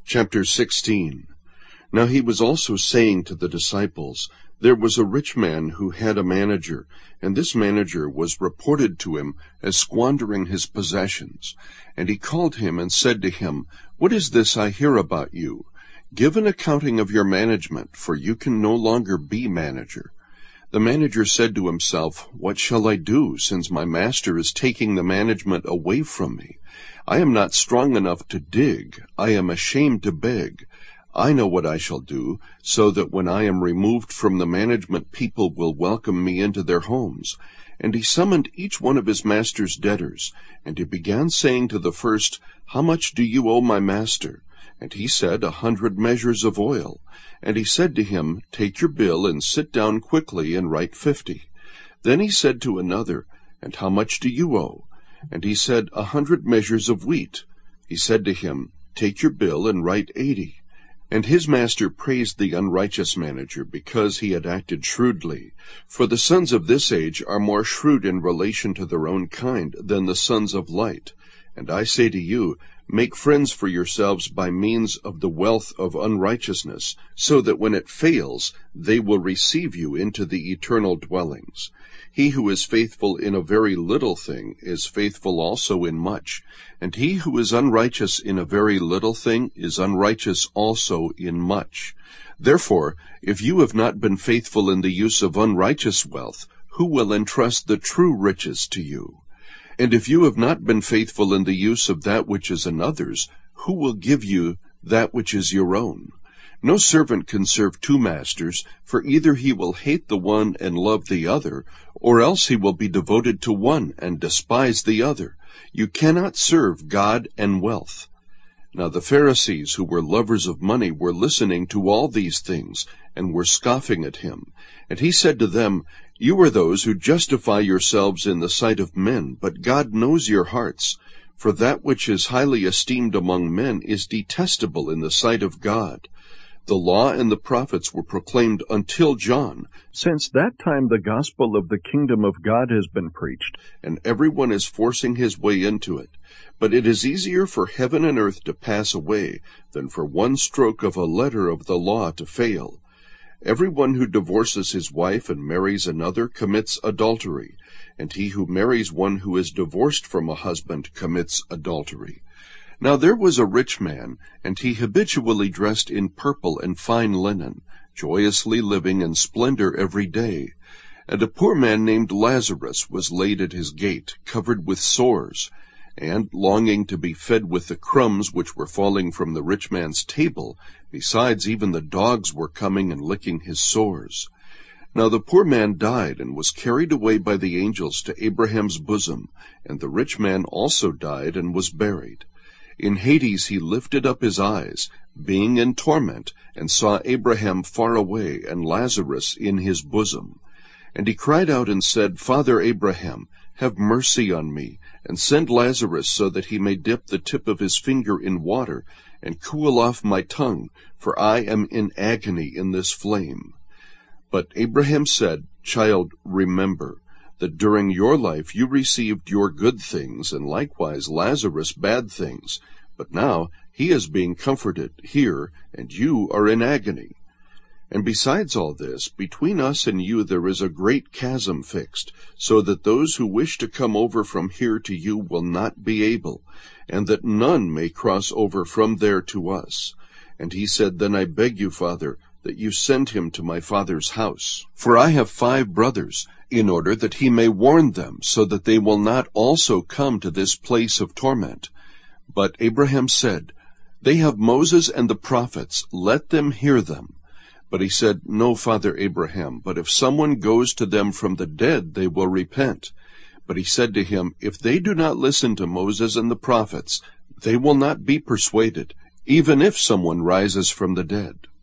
Chapter 16. Now he was also saying to the disciples, There was a rich man who had a manager, and this manager was reported to him as squandering his possessions. And he called him and said to him, What is this I hear about you? Give an accounting of your management, for you can no longer be manager. The manager said to himself, What shall I do, since my master is taking the management away from me? I am not strong enough to dig. I am ashamed to beg. I know what I shall do, so that when I am removed from the management, people will welcome me into their homes. And he summoned each one of his master's debtors, and he began saying to the first, How much do you owe my master? And he said, 100 measures of oil. And he said to him, Take your bill, and sit down quickly, and write 50. Then he said to another, And how much do you owe? And he said, 100 measures of wheat. He said to him, Take your bill, and write 80. And his master praised the unrighteous manager, because he had acted shrewdly. For the sons of this age are more shrewd in relation to their own kind than the sons of light. And I say to you, Make friends for yourselves by means of the wealth of unrighteousness, so that when it fails, they will receive you into the eternal dwellings. He who is faithful in a very little thing is faithful also in much, and he who is unrighteous in a very little thing is unrighteous also in much. Therefore, if you have not been faithful in the use of unrighteous wealth, who will entrust the true riches to you? And if you have not been faithful in the use of that which is another's, who will give you that which is your own? No servant can serve two masters, for either he will hate the one and love the other, or else he will be devoted to one and despise the other. You cannot serve God and wealth. Now the Pharisees, who were lovers of money, were listening to all these things, and were scoffing at him. And he said to them, You are those who justify yourselves in the sight of men, but God knows your hearts. For that which is highly esteemed among men is detestable in the sight of God. The law and the prophets were proclaimed until John. Since that time the gospel of the kingdom of God has been preached, and everyone is forcing his way into it. But it is easier for heaven and earth to pass away than for one stroke of a letter of the law to fail. Everyone who divorces his wife and marries another commits adultery, and he who marries one who is divorced from a husband commits adultery. Now there was a rich man, and he habitually dressed in purple and fine linen, joyously living in splendor every day. And a poor man named Lazarus was laid at his gate, covered with sores, and longing to be fed with the crumbs which were falling from the rich man's table. Besides, even the dogs were coming and licking his sores. Now the poor man died, and was carried away by the angels to Abraham's bosom, and the rich man also died and was buried. In Hades he lifted up his eyes, being in torment, and saw Abraham far away, and Lazarus in his bosom. And he cried out and said, Father Abraham, have mercy on me, and send Lazarus so that he may dip the tip of his finger in water, and cool off my tongue, for I am in agony in this flame. But Abraham said, Child, remember that during your life you received your good things, and likewise Lazarus bad things. But now he is being comforted here, and you are in agony. And besides all this, between us and you there is a great chasm fixed, so that those who wish to come over from here to you will not be able, and that none may cross over from there to us. And he said, Then I beg you, Father, that you send him to my father's house. For I have 5 brothers, in order that he may warn them, so that they will not also come to this place of torment. But Abraham said, They have Moses and the prophets, let them hear them. But he said, No, Father Abraham, but if someone goes to them from the dead, they will repent. But he said to him, If they do not listen to Moses and the prophets, they will not be persuaded, even if someone rises from the dead.